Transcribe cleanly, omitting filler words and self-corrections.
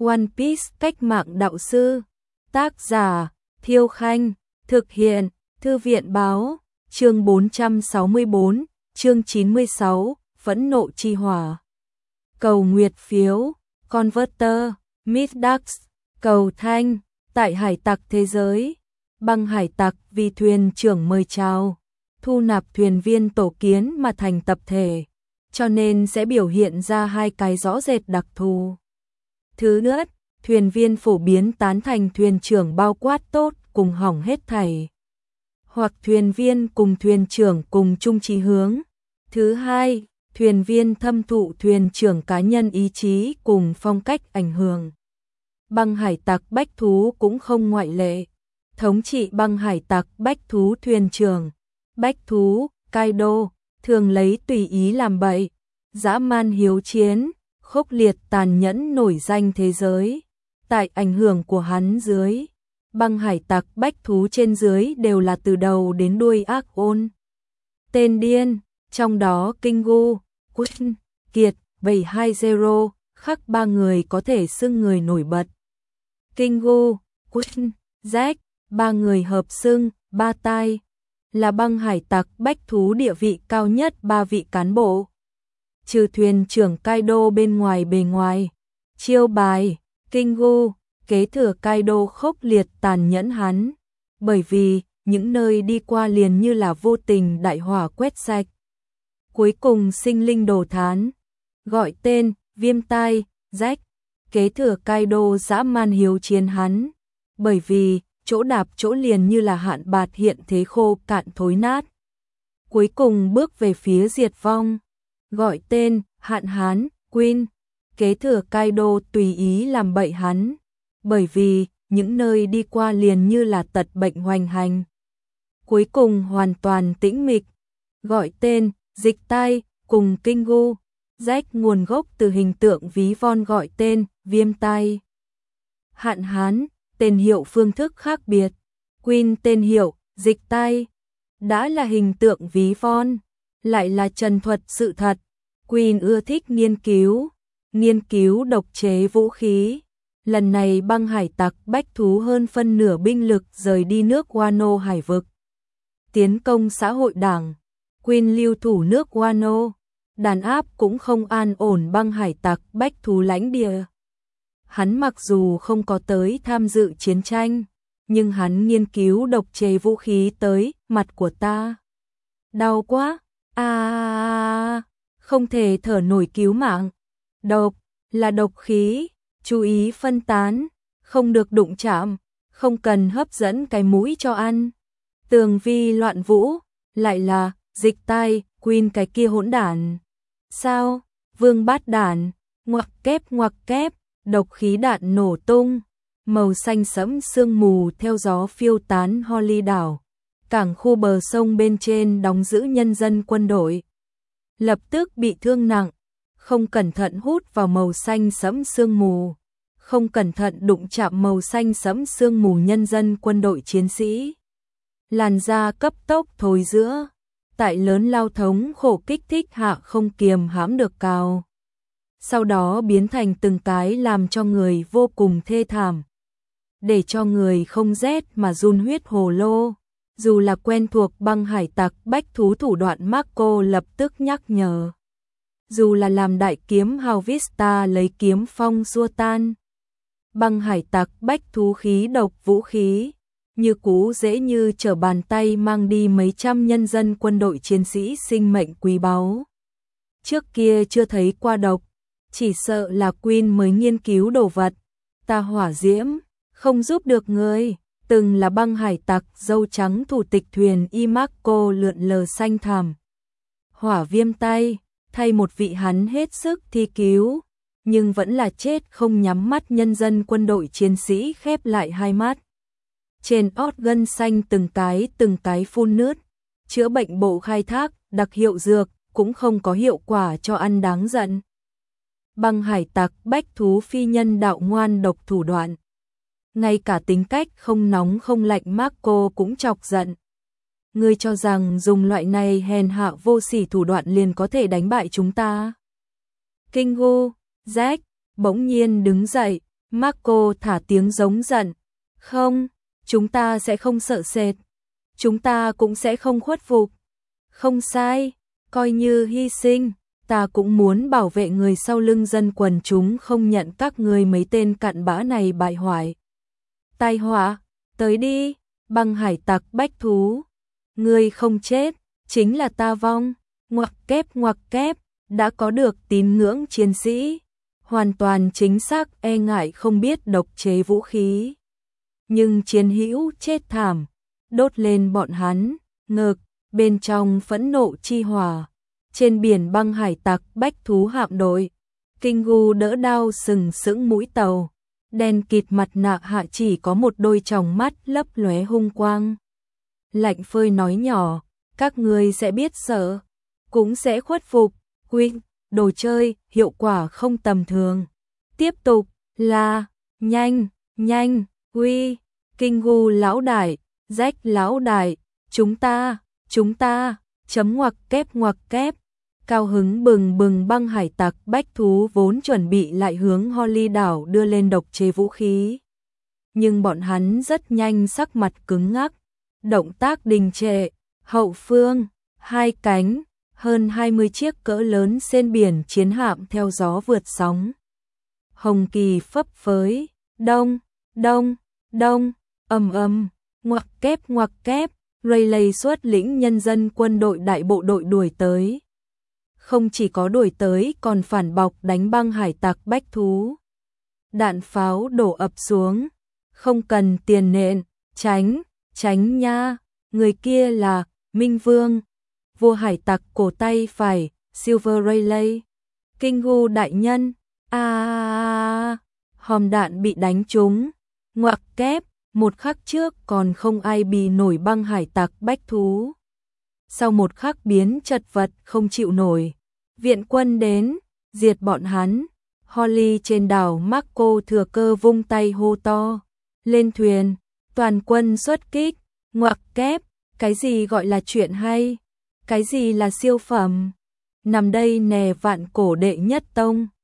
One Piece cách mạng đạo sư. Tác giả Thiêu Khanh. Thực hiện Thư viện Báo. Chương 464, chương 96, Phẫn nộ chi hỏa. Cầu nguyệt phiếu, Converter, Middax, cầu thanh, tại hải tặc thế giới. Băng hải tặc vì thuyền trưởng mời chào, thu nạp thuyền viên tổ kiến mà thành tập thể, cho nên sẽ biểu hiện ra hai cái rõ rệt đặc thù. Thứ nhất, thuyền viên phổ biến tán thành thuyền trưởng bao quát tốt cùng hỏng hết thảy, hoặc thuyền viên cùng thuyền trưởng cùng chung chí hướng. Thứ hai, thuyền viên thâm thụ thuyền trưởng cá nhân ý chí cùng phong cách ảnh hưởng. Băng hải tặc bách thú cũng không ngoại lệ. Thống trị băng hải tặc bách thú thuyền trưởng, bách thú, Kaido, thường lấy tùy ý làm bậy, dã man hiếu chiến, khốc liệt tàn nhẫn nổi danh thế giới. Tại ảnh hưởng của hắn dưới, băng hải tặc bách thú trên dưới đều là từ đầu đến đuôi ác ôn. Tên điên, trong đó Kingu, Queen, Kiệt, 720, khắc ba người có thể xưng người nổi bật. Kingu, Queen, Zack, ba người hợp xưng, ba tai, là băng hải tặc bách thú địa vị cao nhất ba vị cán bộ. Trừ thuyền trưởng Kaido bên ngoài bề ngoài, chiêu bài, Kingu, kế thừa Kaido khốc liệt tàn nhẫn hắn, bởi vì những nơi đi qua liền như là vô tình đại hỏa quét sạch. Cuối cùng sinh linh đồ thán, gọi tên, viêm tai, Zack, kế thừa Kaido dã man hiếu chiến hắn, bởi vì chỗ đạp chỗ liền như là hạn bạt hiện thế khô cạn thối nát. Cuối cùng bước về phía diệt vong, gọi tên, hạn hán, Queen, kế thừa Kaido tùy ý làm bậy hắn, bởi vì những nơi đi qua liền như là tật bệnh hoành hành. Cuối cùng hoàn toàn tĩnh mịch, gọi tên, dịch tai, cùng Kingu, Zack nguồn gốc từ hình tượng ví von gọi tên, viêm tai. Hạn hán, tên hiệu phương thức khác biệt, Queen tên hiệu, dịch tai, đã là hình tượng ví von, lại là trần thuật sự thật. Queen ưa thích nghiên cứu độc chế vũ khí. Lần này băng hải tặc bách thú hơn phân nửa binh lực rời đi nước Wano hải vực, tiến công xã hội đảng. Queen lưu thủ nước Wano, đàn áp cũng không an ổn băng hải tặc bách thú lãnh địa. Hắn mặc dù không có tới tham dự chiến tranh, nhưng hắn nghiên cứu độc chế vũ khí tới, mặt của ta đau quá, không thể thở nổi cứu mạng. Độc là độc khí, chú ý phân tán, không được đụng chạm, không cần hấp dẫn cái mũi cho ăn. Tường vi loạn vũ, lại là dịch tai, Queen cái kia hỗn đản. Sao? Vương bát đản, ngoặc kép, độc khí đạn nổ tung, màu xanh sẫm sương mù theo gió phiêu tán Holly đảo. Cảng khu bờ sông bên trên đóng giữ nhân dân quân đội, lập tức bị thương nặng, không cẩn thận hút vào màu xanh sẫm sương mù, không cẩn thận đụng chạm màu xanh sẫm sương mù nhân dân quân đội chiến sĩ. Làn da cấp tốc thối rữa, tại lớn lao thống khổ kích thích hạ không kiềm hãm được cào. Sau đó biến thành từng cái làm cho người vô cùng thê thảm, để cho người không rét mà run huyết hồ lô. Dù là quen thuộc băng hải tặc bách thú thủ đoạn, Marco lập tức nhắc nhở. Dù là làm đại kiếm hào Vista lấy kiếm phong xua tan băng hải tặc bách thú khí độc vũ khí, như cú dễ như trở bàn tay mang đi mấy trăm nhân dân quân đội chiến sĩ sinh mệnh quý báu. Trước kia chưa thấy qua độc, chỉ sợ là Queen mới nghiên cứu đồ vật. Ta hỏa diễm, không giúp được người. Từng là băng hải tặc dâu trắng thủ tịch thuyền y Marco lượn lờ xanh thảm. Hỏa viêm tay, thay một vị hắn hết sức thi cứu, nhưng vẫn là chết không nhắm mắt. Nhân dân quân đội chiến sĩ khép lại hai mắt. Trên ót gân xanh từng cái phun nước, chữa bệnh bộ khai thác, đặc hiệu dược, cũng không có hiệu quả cho ăn đáng giận. Băng hải tặc bách thú phi nhân đạo ngoan độc thủ đoạn. Ngay cả tính cách không nóng không lạnh Marco cũng chọc giận. Ngươi cho rằng dùng loại này hèn hạ vô sỉ thủ đoạn liền có thể đánh bại chúng ta? Kingu, Zack, bỗng nhiên đứng dậy, Marco thả tiếng giống giận. Không, chúng ta sẽ không sợ sệt. Chúng ta cũng sẽ không khuất phục. Không sai, coi như hy sinh, ta cũng muốn bảo vệ người sau lưng dân quần chúng không nhận các ngươi mấy tên cặn bã này bại hoại. Tai họa, tới đi, băng hải tặc bách thú. Ngươi không chết, chính là ta vong. Ngoặc kép, đã có được tín ngưỡng chiến sĩ. Hoàn toàn chính xác e ngại không biết độc chế vũ khí. Nhưng chiến hữu chết thảm, đốt lên bọn hắn, ngực, bên trong phẫn nộ chi hỏa. Trên biển băng hải tặc bách thú hạm đội, Kingu đỡ đao sừng sững mũi tàu, đen kịt mặt nạ hạ chỉ có một đôi tròng mắt lấp lóe hung quang. Lạnh phơi nói nhỏ, các ngươi sẽ biết sợ, cũng sẽ khuất phục. Quynh, đồ chơi, hiệu quả không tầm thường. Tiếp tục, là, nhanh, uy, Kingu lão đại, Rách lão đại, chúng ta, chấm ngoặc kép. Cao hứng bừng bừng băng hải tặc bách thú vốn chuẩn bị lại hướng Holly đảo đưa lên độc chế vũ khí. Nhưng bọn hắn rất nhanh sắc mặt cứng ngắc, động tác đình trệ, hậu phương, hai cánh, hơn 20 chiếc cỡ lớn trên biển chiến hạm theo gió vượt sóng. Hồng kỳ phấp phới, đông, ầm, ngoặc kép, Rayleigh xuất lĩnh nhân dân quân đội đại bộ đội đuổi tới. Không chỉ có đuổi tới còn phản bọc đánh băng hải tặc bách thú. Đạn pháo đổ ập xuống, không cần tiền nện, tránh nha, người kia là Minh Vương, vua hải tặc cổ tay phải, Silver Rayleigh. Kingu đại nhân, hòm đạn bị đánh trúng, ngoặc kép, một khắc trước còn không ai bì nổi băng hải tặc bách thú. Sau một khắc biến chật vật không chịu nổi, viện quân đến, diệt bọn hắn. Holly trên đảo Marco thừa cơ vung tay hô to, lên thuyền, toàn quân xuất kích. Ngoặc kép, cái gì gọi là chuyện hay, cái gì là siêu phẩm. Nằm đây nè vạn cổ đệ nhất tông.